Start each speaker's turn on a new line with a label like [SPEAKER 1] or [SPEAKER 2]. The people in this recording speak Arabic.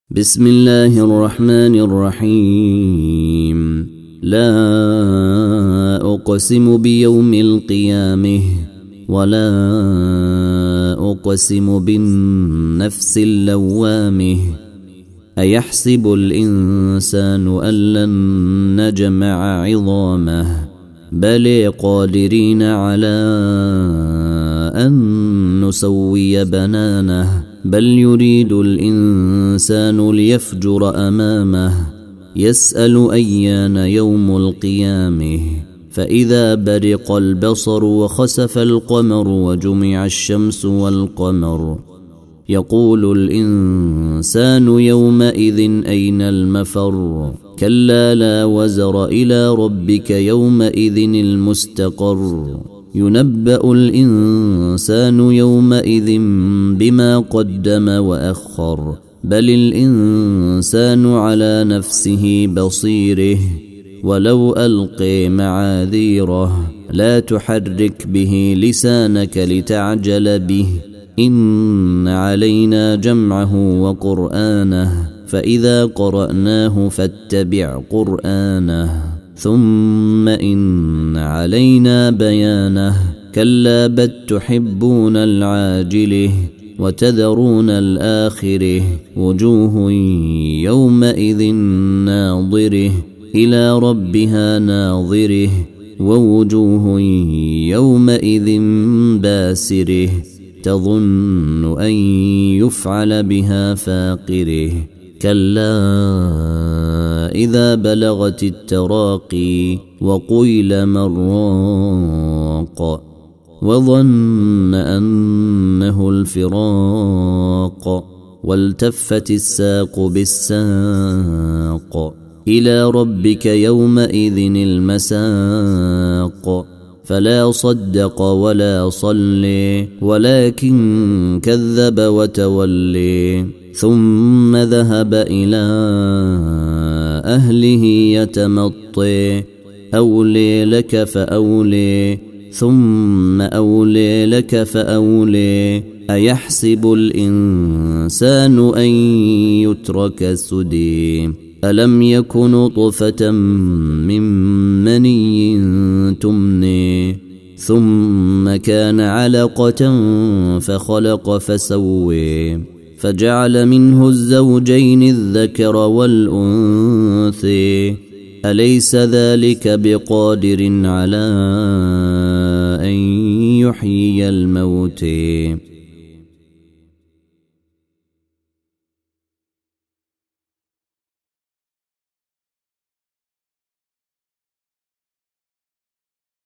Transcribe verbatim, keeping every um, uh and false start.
[SPEAKER 1] بسم الله الرحمن الرحيم. لا أقسم بيوم القيامة ولا أقسم بالنفس اللوامة. أيحسب الإنسان أن لن نجمع عظامه بل قادرين على أن نسوي بنانه بل يريد الإنسان ليفجر أمامه يسأل أيان يوم القيامة. فإذا برق البصر وخسف القمر وجمع الشمس والقمر يقول الإنسان يومئذ أين المفر. كلا لا وزر إلى ربك يومئذ المستقر. ينبأ الإنسان يومئذ بما قدم وأخر بل الإنسان على نفسه بصيره ولو ألقي معاذيره. لا تحرك به لسانك لتعجل به إن علينا جمعه وقرآنه فإذا قرأناه فاتبع قرآنه ثم إن علينا بيانه. كلا بل تحبون العاجله وتذرون الآخره. وجوه يومئذ ناظره إلى ربها ناظره ووجوه يومئذ باسره تظن أن يفعل بها فاقره. كلا إذا بلغت التراقي وقيل من راق وظن أنه الفراق والتفت الساق بالساق إلى ربك يومئذ المساق. فلا صدق ولا صلي ولكن كذب وتولي ثم ذهب إلى أهله يتمطي. أولي لك فأولي ثم أولي لك فأولي. أيحسب الإنسان أن يترك سدى ألم يكن نطفة من مني تمني ثم كان علقة فخلق فسوي فجعل منه الزوجين الذكر والأنثى. أليس ذلك بقادر على أن يحيي الموتى